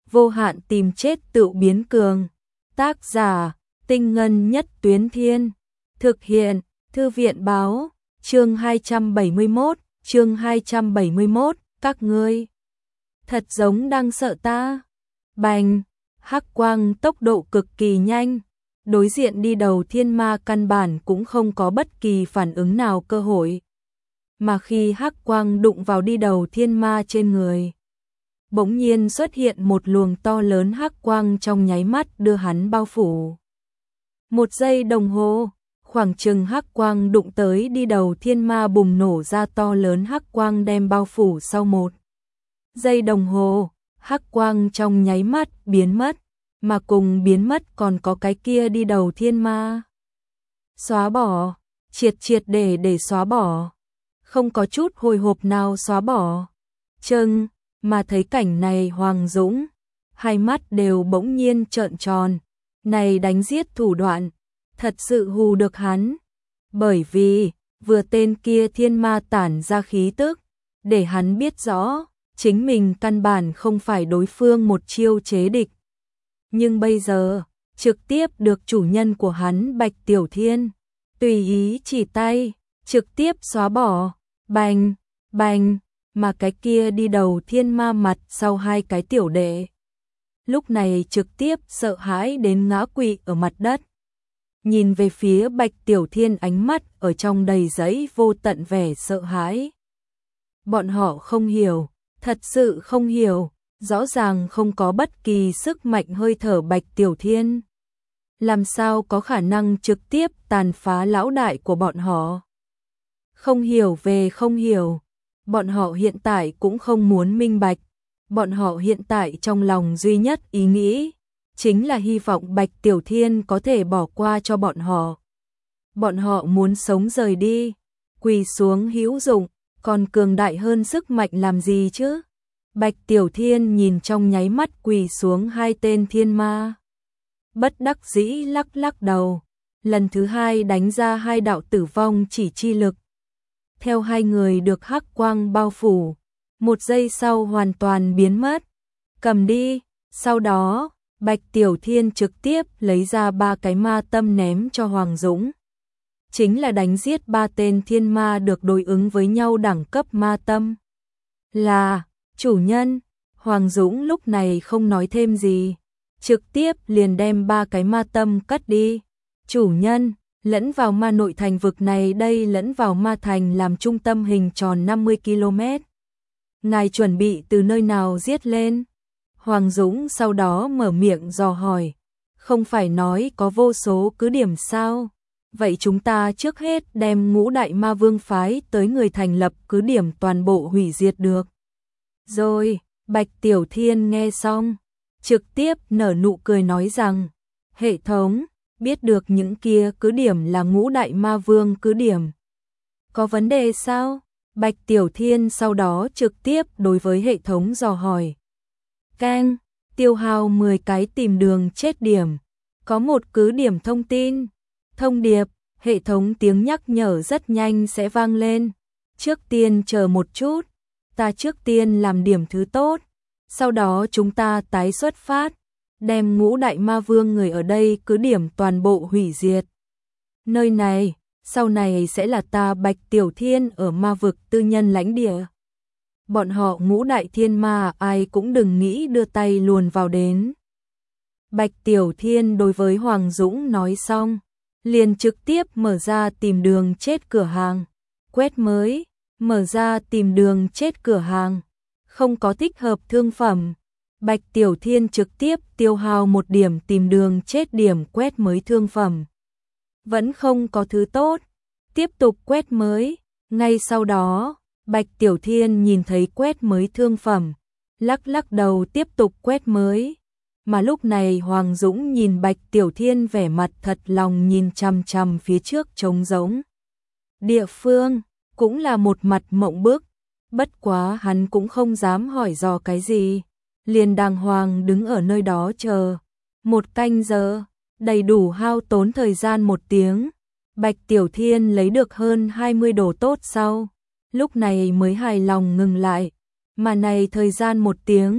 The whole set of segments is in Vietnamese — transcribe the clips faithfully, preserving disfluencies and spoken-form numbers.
vô hạn tìm chết tự biến cường. Tác giả, Tinh Ngân Nhất Tuyến Thiên. Thực hiện, Thư viện báo, chương hai trăm bảy mươi mốt, chương hai trăm bảy mươi mốt, các ngươi thật giống đang sợ ta. Bành, hắc quang tốc độ cực kỳ nhanh, đối diện đi đầu thiên ma căn bản cũng không có bất kỳ phản ứng nào cơ hội. Mà khi hắc quang đụng vào đi đầu thiên ma trên người, bỗng nhiên xuất hiện một luồng to lớn hắc quang trong nháy mắt đưa hắn bao phủ. Một giây đồng hồ, khoảng chừng hắc quang đụng tới đi đầu thiên ma bùng nổ ra to lớn hắc quang đem bao phủ sau một giây đồng hồ, hắc quang trong nháy mắt biến mất, mà cùng biến mất còn có cái kia đi đầu thiên ma. Xóa bỏ, triệt triệt để để xóa bỏ, không có chút hồi hộp nào xóa bỏ. Chừng, mà thấy cảnh này Hoàng Dũng, hai mắt đều bỗng nhiên trợn tròn, này đánh giết thủ đoạn, thật sự hù được hắn. Bởi vì, vừa tên kia thiên ma tản ra khí tức, để hắn biết rõ, chính mình căn bản không phải đối phương một chiêu chế địch. Nhưng bây giờ, trực tiếp được chủ nhân của hắn Bạch Tiểu Thiên, tùy ý chỉ tay, trực tiếp xóa bỏ, bành, bành, mà cái kia đi đầu thiên ma mặt sau hai cái tiểu đệ. Lúc này trực tiếp sợ hãi đến ngã quỵ ở mặt đất. Nhìn về phía Bạch Tiểu Thiên ánh mắt ở trong đầy giấy vô tận vẻ sợ hãi. Bọn họ không hiểu, thật sự không hiểu, rõ ràng không có bất kỳ sức mạnh hơi thở Bạch Tiểu Thiên. Làm sao có khả năng trực tiếp tàn phá lão đại của bọn họ? Không hiểu về không hiểu, bọn họ hiện tại cũng không muốn minh bạch. Bọn họ hiện tại trong lòng duy nhất ý nghĩ, chính là hy vọng Bạch Tiểu Thiên có thể bỏ qua cho bọn họ. Bọn họ muốn sống rời đi, quỳ xuống hữu dụng, còn cường đại hơn sức mạnh làm gì chứ? Bạch Tiểu Thiên nhìn trong nháy mắt quỳ xuống hai tên thiên ma. Bất đắc dĩ lắc lắc đầu, lần thứ hai đánh ra hai đạo tử vong chỉ chi lực. Theo hai người được hắc quang bao phủ, một giây sau hoàn toàn biến mất. Cầm đi, sau đó, Bạch Tiểu Thiên trực tiếp lấy ra ba cái ma tâm ném cho Hoàng Dũng. Chính là đánh giết ba tên thiên ma được đối ứng với nhau đẳng cấp ma tâm. Là, chủ nhân, Hoàng Dũng lúc này không nói thêm gì, trực tiếp liền đem ba cái ma tâm cất đi. Chủ nhân, lẫn vào ma nội thành vực này đây lẫn vào ma thành làm trung tâm hình tròn năm mươi ki lô mét. Ngài chuẩn bị từ nơi nào giết lên? Hoàng Dũng sau đó mở miệng dò hỏi. Không phải nói có vô số cứ điểm sao? Vậy chúng ta trước hết đem ngũ đại ma vương phái tới người thành lập cứ điểm toàn bộ hủy diệt được. Rồi, Bạch Tiểu Thiên nghe xong, trực tiếp nở nụ cười nói rằng, hệ thống, biết được những kia cứ điểm là ngũ đại ma vương cứ điểm. Có vấn đề sao? Bạch Tiểu Thiên sau đó trực tiếp đối với hệ thống dò hỏi. Cang, tiêu hao mười cái tìm đường chết điểm. Có một cứ điểm thông tin. Thông điệp, hệ thống tiếng nhắc nhở rất nhanh sẽ vang lên. Trước tiên chờ một chút, ta trước tiên làm điểm thứ tốt. Sau đó chúng ta tái xuất phát, đem ngũ đại ma vương người ở đây cứ điểm toàn bộ hủy diệt. Nơi này, sau này sẽ là ta Bạch Tiểu Thiên ở ma vực tư nhân lãnh địa. Bọn họ ngũ đại thiên ma ai cũng đừng nghĩ đưa tay luồn vào đến. Bạch Tiểu Thiên đối với Hoàng Dũng nói xong, liền trực tiếp mở ra tìm đường chết cửa hàng. Quét mới, mở ra tìm đường chết cửa hàng. Không có thích hợp thương phẩm. Bạch Tiểu Thiên trực tiếp tiêu hao một điểm tìm đường chết điểm quét mới thương phẩm. Vẫn không có thứ tốt. Tiếp tục quét mới. Ngay sau đó, Bạch Tiểu Thiên nhìn thấy quét mới thương phẩm. Lắc lắc đầu tiếp tục quét mới. Mà lúc này Hoàng Dũng nhìn Bạch Tiểu Thiên vẻ mặt thật lòng nhìn chằm chằm phía trước trống rỗng. Địa phương, cũng là một mặt mộng bức. Bất quá hắn cũng không dám hỏi dò cái gì. Liền đàng hoàng đứng ở nơi đó chờ. Một canh giờ, đầy đủ hao tốn thời gian một tiếng. Bạch Tiểu Thiên lấy được hơn hai mươi đồ tốt sau. Lúc này mới hài lòng ngừng lại. Mà này thời gian một tiếng,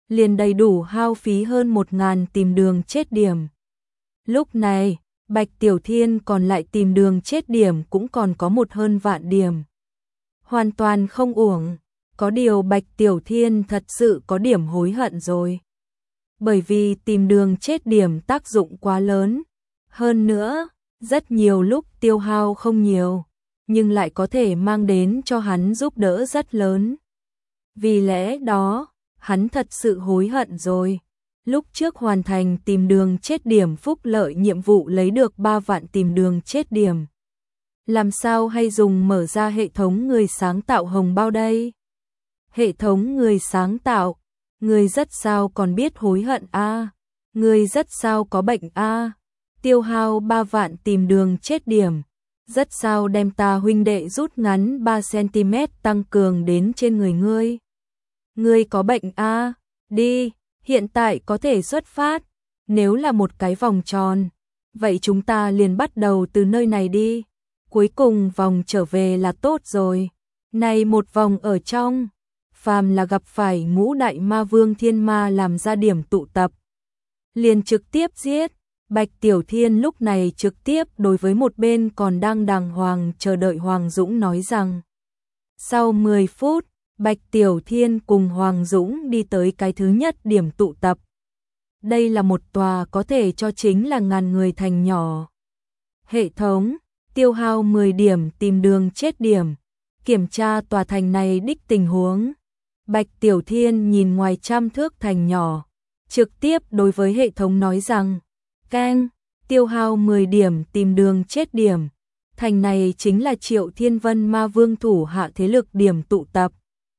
liền đầy đủ hao phí hơn một ngàn tìm đường chết điểm. Lúc này, Bạch Tiểu Thiên còn lại tìm đường chết điểm cũng còn có một hơn vạn điểm. Hoàn toàn không uổng, có điều Bạch Tiểu Thiên thật sự có điểm hối hận rồi. Bởi vì tìm đường chết điểm tác dụng quá lớn. Hơn nữa, rất nhiều lúc tiêu hao không nhiều, nhưng lại có thể mang đến cho hắn giúp đỡ rất lớn. Vì lẽ đó, hắn thật sự hối hận rồi. Lúc trước hoàn thành tìm đường chết điểm phúc lợi nhiệm vụ lấy được ba vạn tìm đường chết điểm. Làm sao hay dùng mở ra hệ thống người sáng tạo hồng bao đây? Hệ thống người sáng tạo, người rất sao còn biết hối hận a, à? Người rất sao có bệnh a, à? Tiêu hao ba vạn tìm đường chết điểm, rất sao đem ta huynh đệ rút ngắn ba xăng ti mét tăng cường đến trên người ngươi. Ngươi có bệnh a, à? Đi, hiện tại có thể xuất phát, nếu là một cái vòng tròn, vậy chúng ta liền bắt đầu từ nơi này đi. Cuối cùng vòng trở về là tốt rồi. Này một vòng ở trong, phàm là gặp phải ngũ đại ma vương thiên ma làm ra điểm tụ tập, liền trực tiếp giết. Bạch Tiểu Thiên lúc này trực tiếp đối với một bên còn đang đàng hoàng chờ đợi Hoàng Dũng nói rằng. Sau mười phút, Bạch Tiểu Thiên cùng Hoàng Dũng đi tới cái thứ nhất điểm tụ tập. Đây là một tòa có thể cho chính là ngàn người thành nhỏ. Hệ thống, tiêu hao mười điểm tìm đường chết điểm, kiểm tra tòa thành này đích tình huống. Bạch Tiểu Thiên nhìn ngoài trăm thước thành nhỏ, trực tiếp đối với hệ thống nói rằng, Keng, tiêu hao mười điểm tìm đường chết điểm, thành này chính là Triệu Thiên Vân Ma Vương thủ hạ thế lực điểm tụ tập.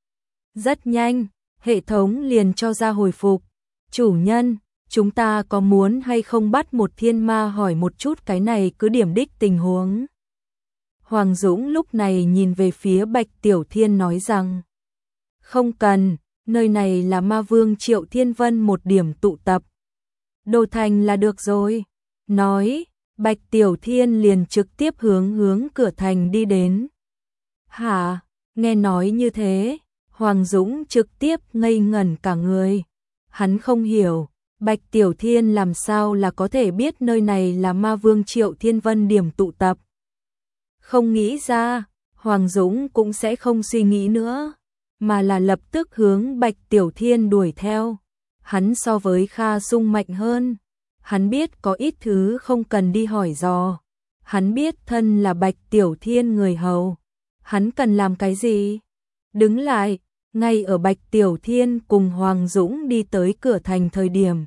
Rất nhanh, hệ thống liền cho ra hồi phục, chủ nhân, chúng ta có muốn hay không bắt một thiên ma hỏi một chút cái này cứ điểm đích tình huống. Hoàng Dũng lúc này nhìn về phía Bạch Tiểu Thiên nói rằng, không cần, nơi này là Ma Vương Triệu Thiên Vân một điểm tụ tập. Đồ thành là được rồi. Nói, Bạch Tiểu Thiên liền trực tiếp hướng hướng cửa thành đi đến. Hả, nghe nói như thế, Hoàng Dũng trực tiếp ngây ngẩn cả người. Hắn không hiểu, Bạch Tiểu Thiên làm sao là có thể biết nơi này là Ma Vương Triệu Thiên Vân điểm tụ tập. Không nghĩ ra, Hoàng Dũng cũng sẽ không suy nghĩ nữa, mà là lập tức hướng Bạch Tiểu Thiên đuổi theo. Hắn so với Kha Sung mạnh hơn, hắn biết có ít thứ không cần đi hỏi dò. Hắn biết thân là Bạch Tiểu Thiên người hầu, hắn cần làm cái gì? Đứng lại, ngay ở Bạch Tiểu Thiên cùng Hoàng Dũng đi tới cửa thành thời điểm.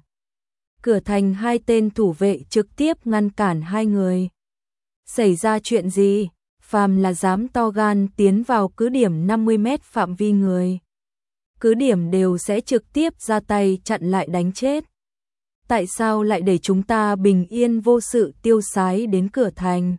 Cửa thành hai tên thủ vệ trực tiếp ngăn cản hai người. Xảy ra chuyện gì? Phàm là dám to gan tiến vào cứ điểm năm mươi mét phạm vi người, cứ điểm đều sẽ trực tiếp ra tay chặn lại đánh chết. Tại sao lại để chúng ta bình yên vô sự tiêu sái đến cửa thành?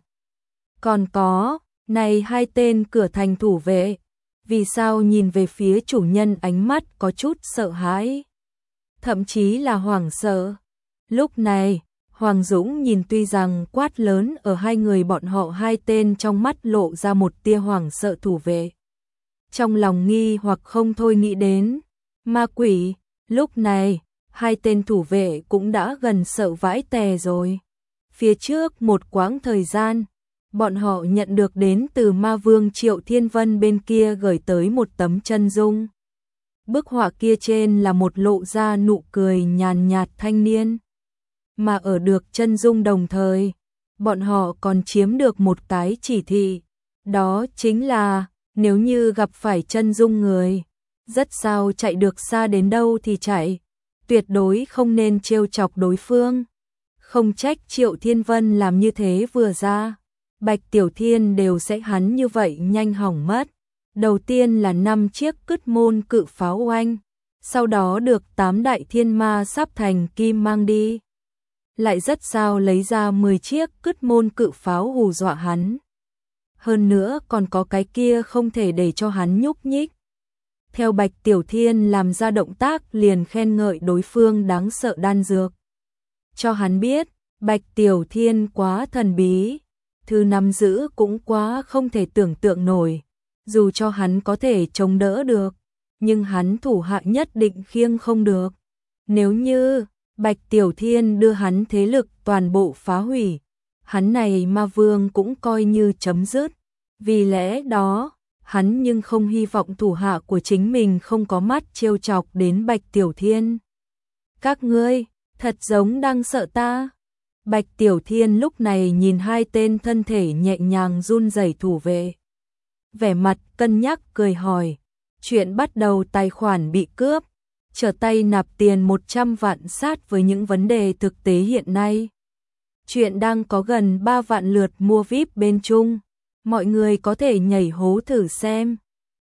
Còn có, này hai tên cửa thành thủ vệ, vì sao nhìn về phía chủ nhân ánh mắt có chút sợ hãi, thậm chí là hoảng sợ. Lúc này, Hoàng Dũng nhìn tuy rằng quát lớn ở hai người bọn họ hai tên trong mắt lộ ra một tia hoảng sợ thủ vệ. Trong lòng nghi hoặc không thôi nghĩ đến, ma quỷ, lúc này, hai tên thủ vệ cũng đã gần sợ vãi tè rồi. Phía trước một quãng thời gian, bọn họ nhận được đến từ Ma Vương Triệu Thiên Vân bên kia gửi tới một tấm chân dung. Bức họa kia trên là một lộ ra nụ cười nhàn nhạt thanh niên. Mà ở được chân dung đồng thời, bọn họ còn chiếm được một cái chỉ thị, đó chính là nếu như gặp phải chân dung người, rất sao chạy được xa đến đâu thì chạy, tuyệt đối không nên trêu chọc đối phương. Không trách Triệu Thiên Vân làm như thế vừa ra, Bạch Tiểu Thiên đều sẽ hắn như vậy nhanh hỏng mất. Đầu tiên là năm chiếc cứt môn cự pháo oanh, sau đó được tám đại thiên ma sắp thành kim mang đi. Lại rất sao lấy ra mười chiếc cứt môn cự pháo hù dọa hắn. Hơn nữa còn có cái kia không thể để cho hắn nhúc nhích. Theo Bạch Tiểu Thiên làm ra động tác liền khen ngợi đối phương đáng sợ đan dược. Cho hắn biết, Bạch Tiểu Thiên quá thần bí, thứ nắm giữ cũng quá không thể tưởng tượng nổi. Dù cho hắn có thể chống đỡ được, nhưng hắn thủ hạ nhất định khiêng không được. Nếu như Bạch Tiểu Thiên đưa hắn thế lực toàn bộ phá hủy, hắn này ma vương cũng coi như chấm dứt. Vì lẽ đó, hắn nhưng không hy vọng thủ hạ của chính mình không có mắt trêu chọc đến Bạch Tiểu Thiên. Các ngươi, thật giống đang sợ ta. Bạch Tiểu Thiên lúc này nhìn hai tên thân thể nhẹ nhàng run rẩy thủ vệ. Vẻ mặt cân nhắc cười hỏi, chuyện bắt đầu tài khoản bị cướp, trở tay nạp tiền một trăm vạn sát với những vấn đề thực tế hiện nay. Chuyện đang có gần ba vạn lượt mua víp bên Trung, mọi người có thể nhảy hố thử xem.